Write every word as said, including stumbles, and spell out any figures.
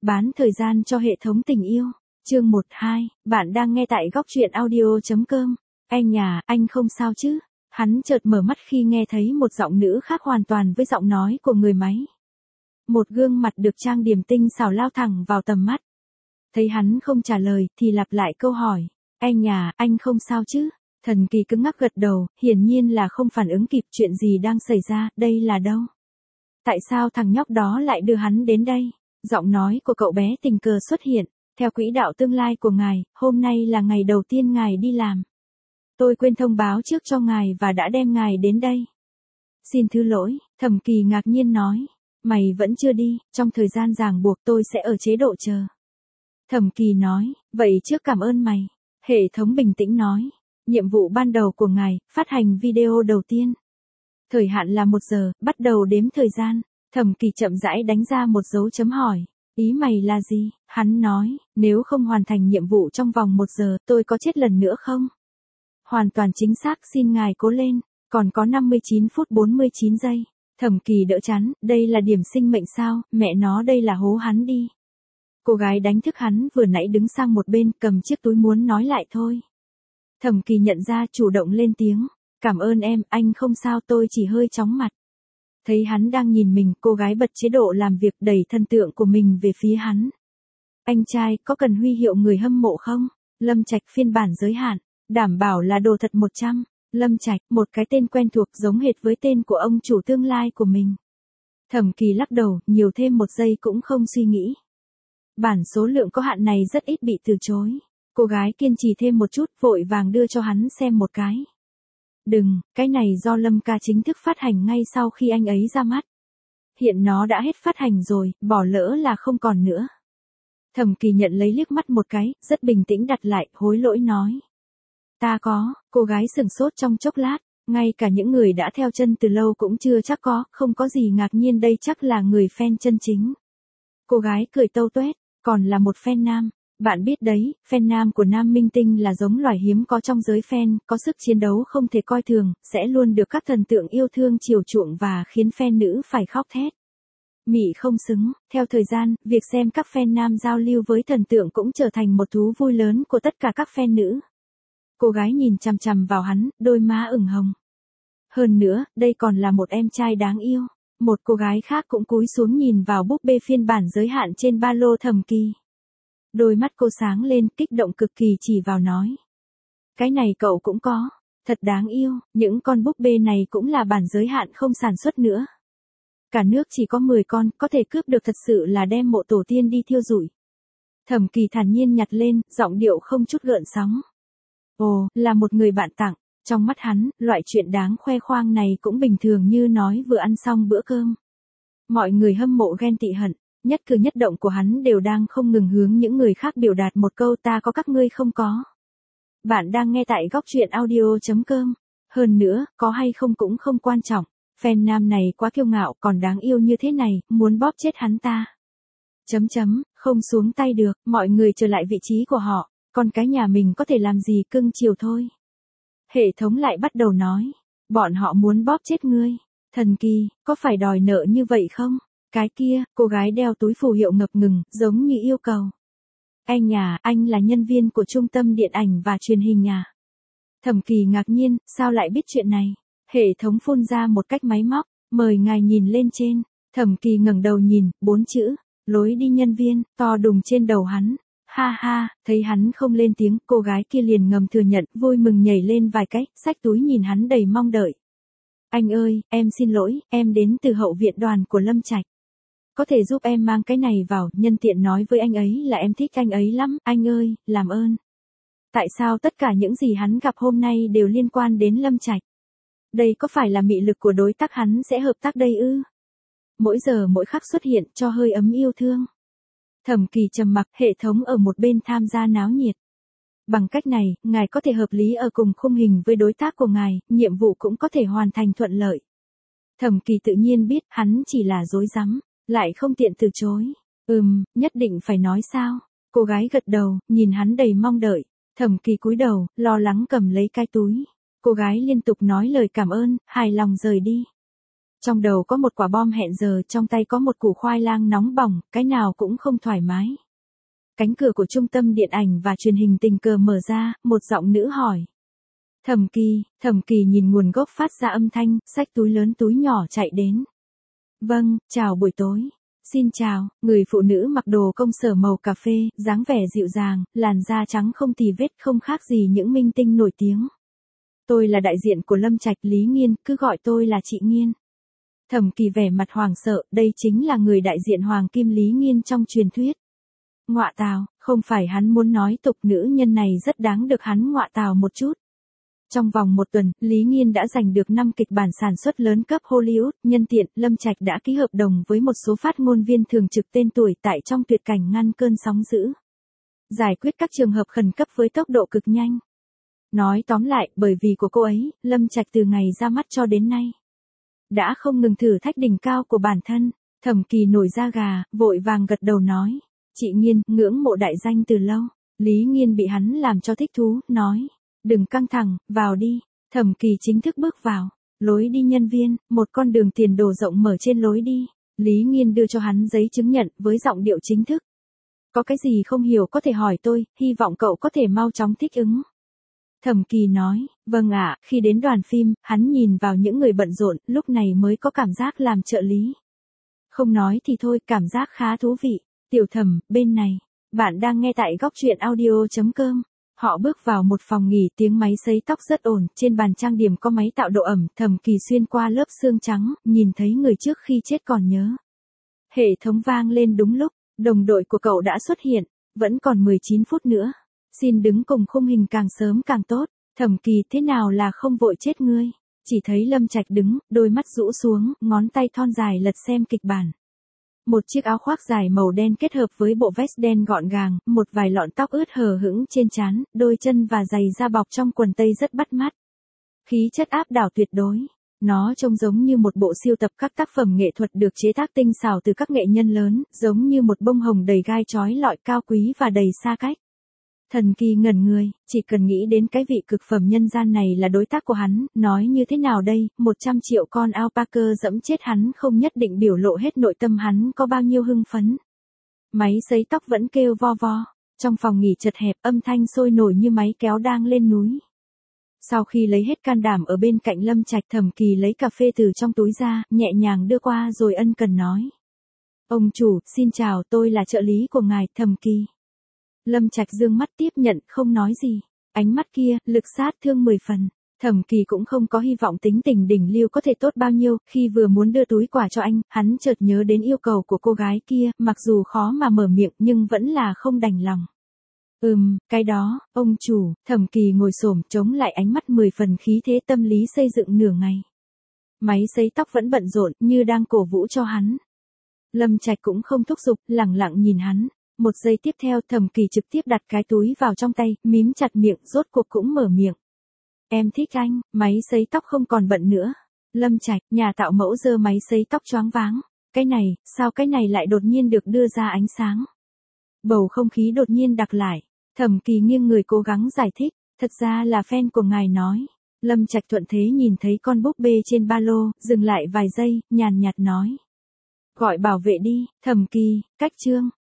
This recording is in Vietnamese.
Bán thời gian cho hệ thống tình yêu. Chương một hai, bạn đang nghe tại góc truyện audio.com. Anh nhà, anh không sao chứ? Hắn chợt mở mắt khi nghe thấy một giọng nữ khác hoàn toàn với giọng nói của người máy. Một gương mặt được trang điểm tinh xảo lao thẳng vào tầm mắt. Thấy hắn không trả lời thì lặp lại câu hỏi. Anh nhà, anh không sao chứ? Thần Kỳ cứng ngắc gật đầu, hiển nhiên là không phản ứng kịp chuyện gì đang xảy ra, đây là đâu? Tại sao thằng nhóc đó lại đưa hắn đến đây? Giọng nói của cậu bé tình cờ xuất hiện, theo quỹ đạo tương lai của ngài, hôm nay là ngày đầu tiên ngài đi làm. Tôi quên thông báo trước cho ngài và đã đem ngài đến đây. Xin thứ lỗi, Thẩm Kỳ ngạc nhiên nói. Mày vẫn chưa đi, trong thời gian ràng buộc tôi sẽ ở chế độ chờ. Thẩm Kỳ nói, vậy trước cảm ơn mày. Hệ thống bình tĩnh nói, nhiệm vụ ban đầu của ngài, phát hành video đầu tiên. Thời hạn là một giờ, bắt đầu đếm thời gian. Thẩm Kỳ chậm rãi đánh ra một dấu chấm hỏi. Ý mày là gì? Hắn nói, nếu không hoàn thành nhiệm vụ trong vòng một giờ, tôi có chết lần nữa không? Hoàn toàn chính xác, xin ngài cố lên. Còn có năm mươi chín phút bốn mươi chín giây. Thẩm Kỳ đỡ chán, đây là điểm sinh mệnh sao, mẹ nó đây là hố hắn đi. Cô gái đánh thức hắn vừa nãy đứng sang một bên, cầm chiếc túi muốn nói lại thôi. Thẩm Kỳ nhận ra, chủ động lên tiếng. Cảm ơn em, anh không sao, tôi chỉ hơi chóng mặt. Thấy hắn đang nhìn mình, cô gái bật chế độ làm việc, đẩy thần tượng của mình về phía hắn. Anh trai, có cần huy hiệu người hâm mộ không? Lâm Trạch phiên bản giới hạn, đảm bảo là đồ thật một trăm. Lâm Trạch, một cái tên quen thuộc giống hệt với tên của ông chủ tương lai của mình. Thẩm Kỳ lắc đầu, nhiều thêm một giây cũng không suy nghĩ. Bản số lượng có hạn này rất ít bị từ chối. Cô gái kiên trì thêm một chút, vội vàng đưa cho hắn xem một cái. Đừng, cái này do Lâm ca chính thức phát hành ngay sau khi anh ấy ra mắt. Hiện nó đã hết phát hành rồi, bỏ lỡ là không còn nữa. Thẩm Kỳ nhận lấy liếc mắt một cái, rất bình tĩnh đặt lại, hối lỗi nói. Ta có, cô gái sửng sốt trong chốc lát, ngay cả những người đã theo chân từ lâu cũng chưa chắc có, không có gì ngạc nhiên, đây chắc là người fan chân chính. Cô gái cười tâu tuét, còn là một fan nam. Bạn biết đấy, fan nam của nam minh tinh là giống loài hiếm có trong giới fan, có sức chiến đấu không thể coi thường, sẽ luôn được các thần tượng yêu thương chiều chuộng và khiến fan nữ phải khóc thét. Mị không xứng, theo thời gian, việc xem các fan nam giao lưu với thần tượng cũng trở thành một thú vui lớn của tất cả các fan nữ. Cô gái nhìn chằm chằm vào hắn, đôi má ửng hồng. Hơn nữa, đây còn là một em trai đáng yêu. Một cô gái khác cũng cúi xuống nhìn vào búp bê phiên bản giới hạn trên ba lô Thẩm Kỳ. Đôi mắt cô sáng lên, kích động cực kỳ, chỉ vào nói. Cái này cậu cũng có, thật đáng yêu, những con búp bê này cũng là bản giới hạn không sản xuất nữa. Cả nước chỉ có mười con, có thể cướp được thật sự là đem mộ tổ tiên đi thiêu rụi. Thẩm Kỳ thản nhiên nhặt lên, giọng điệu không chút gợn sóng. Ồ, là một người bạn tặng. Trong mắt hắn, loại chuyện đáng khoe khoang này cũng bình thường như nói vừa ăn xong bữa cơm. Mọi người hâm mộ ghen tị hận, nhất cử nhất động của hắn đều đang không ngừng hướng những người khác biểu đạt một câu ta có các ngươi không có. Bạn đang nghe tại góc truyện audio.com. Hơn nữa, có hay không cũng không quan trọng. Fan nam này quá kiêu ngạo, còn đáng yêu như thế này, muốn bóp chết hắn ta. Chấm chấm, không xuống tay được, mọi người trở lại vị trí của họ. Con cái nhà mình có thể làm gì, cưng chiều thôi. Hệ thống lại bắt đầu nói. Bọn họ muốn bóp chết ngươi. Thần Kỳ, có phải đòi nợ như vậy không? Cái kia, cô gái đeo túi phù hiệu ngập ngừng, giống như yêu cầu. Anh nhà, anh là nhân viên của trung tâm điện ảnh và truyền hình nhà. Thẩm Kỳ ngạc nhiên, sao lại biết chuyện này? Hệ thống phun ra một cách máy móc, mời ngài nhìn lên trên. Thẩm Kỳ ngẩng đầu nhìn, bốn chữ, lối đi nhân viên, to đùng trên đầu hắn. Ha ha, thấy hắn không lên tiếng, cô gái kia liền ngầm thừa nhận, vui mừng nhảy lên vài cái, xách túi nhìn hắn đầy mong đợi. Anh ơi, em xin lỗi, em đến từ hậu viện đoàn của Lâm Trạch. Có thể giúp em mang cái này vào, nhân tiện nói với anh ấy là em thích anh ấy lắm, anh ơi, làm ơn. Tại sao tất cả những gì hắn gặp hôm nay đều liên quan đến Lâm Trạch? Đây có phải là mị lực của đối tác hắn sẽ hợp tác đây ư? Mỗi giờ mỗi khắc xuất hiện cho hơi ấm yêu thương. Thẩm Kỳ trầm mặc, hệ thống ở một bên tham gia náo nhiệt. Bằng cách này, ngài có thể hợp lý ở cùng khung hình với đối tác của ngài, nhiệm vụ cũng có thể hoàn thành thuận lợi. Thẩm Kỳ tự nhiên biết, hắn chỉ là dối rắm, lại không tiện từ chối. Ừm, nhất định phải nói sao? Cô gái gật đầu, nhìn hắn đầy mong đợi. Thẩm Kỳ cúi đầu, lo lắng cầm lấy cái túi. Cô gái liên tục nói lời cảm ơn, hài lòng rời đi. Trong đầu có một quả bom hẹn giờ, trong tay có một củ khoai lang nóng bỏng, cái nào cũng không thoải mái. Cánh cửa của trung tâm điện ảnh và truyền hình tình cờ mở ra, một giọng nữ hỏi. Thẩm Kỳ, Thẩm Kỳ nhìn nguồn gốc phát ra âm thanh, xách túi lớn túi nhỏ chạy đến. Vâng, chào buổi tối. Xin chào, người phụ nữ mặc đồ công sở màu cà phê, dáng vẻ dịu dàng, làn da trắng không tì vết, không khác gì những minh tinh nổi tiếng. Tôi là đại diện của Lâm Trạch, Lý Nghiên, cứ gọi tôi là chị Nghiên. Thẩm Kỳ vẻ mặt hoảng sợ, đây chính là người đại diện Hoàng Kim Lý Nghiên trong truyền thuyết. Ngọa tào, không phải hắn muốn nói tục, nữ nhân này rất đáng được hắn ngọa tào một chút. Trong vòng một tuần, Lý Nghiên đã giành được năm kịch bản sản xuất lớn cấp Hollywood, nhân tiện, Lâm Trạch đã ký hợp đồng với một số phát ngôn viên thường trực tên tuổi tại trong tuyệt cảnh ngăn cơn sóng dữ. Giải quyết các trường hợp khẩn cấp với tốc độ cực nhanh. Nói tóm lại, bởi vì của cô ấy, Lâm Trạch từ ngày ra mắt cho đến nay đã không ngừng thử thách đỉnh cao của bản thân. Thẩm Kỳ nổi da gà, vội vàng gật đầu nói. Chị Nghiên, ngưỡng mộ đại danh từ lâu. Lý Nghiên bị hắn làm cho thích thú, nói. Đừng căng thẳng, vào đi. Thẩm Kỳ chính thức bước vào. Lối đi nhân viên, một con đường tiền đồ rộng mở trên lối đi. Lý Nghiên đưa cho hắn giấy chứng nhận với giọng điệu chính thức. Có cái gì không hiểu có thể hỏi tôi, hy vọng cậu có thể mau chóng thích ứng. Thẩm Kỳ nói, vâng ạ, khi đến đoàn phim, hắn nhìn vào những người bận rộn, lúc này mới có cảm giác làm trợ lý. Không nói thì thôi, cảm giác khá thú vị. Tiểu Thẩm, bên này, bạn đang nghe tại góc truyện audio chấm com. Họ bước vào một phòng nghỉ, tiếng máy sấy tóc rất ổn, trên bàn trang điểm có máy tạo độ ẩm, Thẩm Kỳ xuyên qua lớp xương trắng, nhìn thấy người trước khi chết còn nhớ. Hệ thống vang lên đúng lúc, đồng đội của cậu đã xuất hiện, vẫn còn mười chín phút nữa. Xin đứng cùng khung hình càng sớm càng tốt. Thẩm Kỳ, thế nào là không vội chết ngươi? Chỉ thấy Lâm Trạch đứng, đôi mắt rũ xuống, ngón tay thon dài lật xem kịch bản. Một chiếc áo khoác dài màu đen kết hợp với bộ vest đen gọn gàng, một vài lọn tóc ướt hờ hững trên trán, đôi chân và giày da bọc trong quần tây rất bắt mắt. Khí chất áp đảo tuyệt đối. Nó trông giống như một bộ siêu tập các tác phẩm nghệ thuật được chế tác tinh xảo từ các nghệ nhân lớn, giống như một bông hồng đầy gai chói lọi, cao quý và đầy xa cách. Thần Kỳ ngẩn người, chỉ cần nghĩ đến cái vị cực phẩm nhân gian này là đối tác của hắn, nói như thế nào đây, một trăm triệu con alpaca dẫm chết hắn không nhất định biểu lộ hết nội tâm hắn có bao nhiêu hưng phấn. Máy sấy tóc vẫn kêu vo vo, trong phòng nghỉ chật hẹp, âm thanh sôi nổi như máy kéo đang lên núi. Sau khi lấy hết can đảm ở bên cạnh Lâm Trạch, Thẩm Kỳ lấy cà phê từ trong túi ra, nhẹ nhàng đưa qua rồi ân cần nói. Ông chủ, xin chào, tôi là trợ lý của ngài, Thẩm Kỳ. Lâm Trạch dương mắt tiếp nhận, không nói gì. Ánh mắt kia, lực sát thương mười phần. Thẩm Kỳ cũng không có hy vọng tính tình đỉnh lưu có thể tốt bao nhiêu, khi vừa muốn đưa túi quà cho anh, hắn chợt nhớ đến yêu cầu của cô gái kia, mặc dù khó mà mở miệng nhưng vẫn là không đành lòng. Ừm, cái đó, ông chủ. Thẩm Kỳ ngồi xổm chống lại, ánh mắt mười phần khí thế, tâm lý xây dựng nửa ngày. Máy sấy tóc vẫn bận rộn, như đang cổ vũ cho hắn. Lâm Trạch cũng không thúc giục, lẳng lặng nhìn hắn. Một giây tiếp theo, Thẩm Kỳ trực tiếp đặt cái túi vào trong tay, mím chặt miệng, rốt cuộc cũng mở miệng. Em thích anh. Máy sấy tóc không còn bận nữa. Lâm Trạch, nhà tạo mẫu giơ máy sấy tóc choáng váng. Cái này, sao cái này lại đột nhiên được đưa ra ánh sáng? Bầu không khí đột nhiên đặc lại. Thẩm Kỳ nghiêng người cố gắng giải thích. Thật ra là fan của ngài nói. Lâm Trạch thuận thế nhìn thấy con búp bê trên ba lô, dừng lại vài giây, nhàn nhạt nói. Gọi bảo vệ đi. Thẩm Kỳ, cách chương.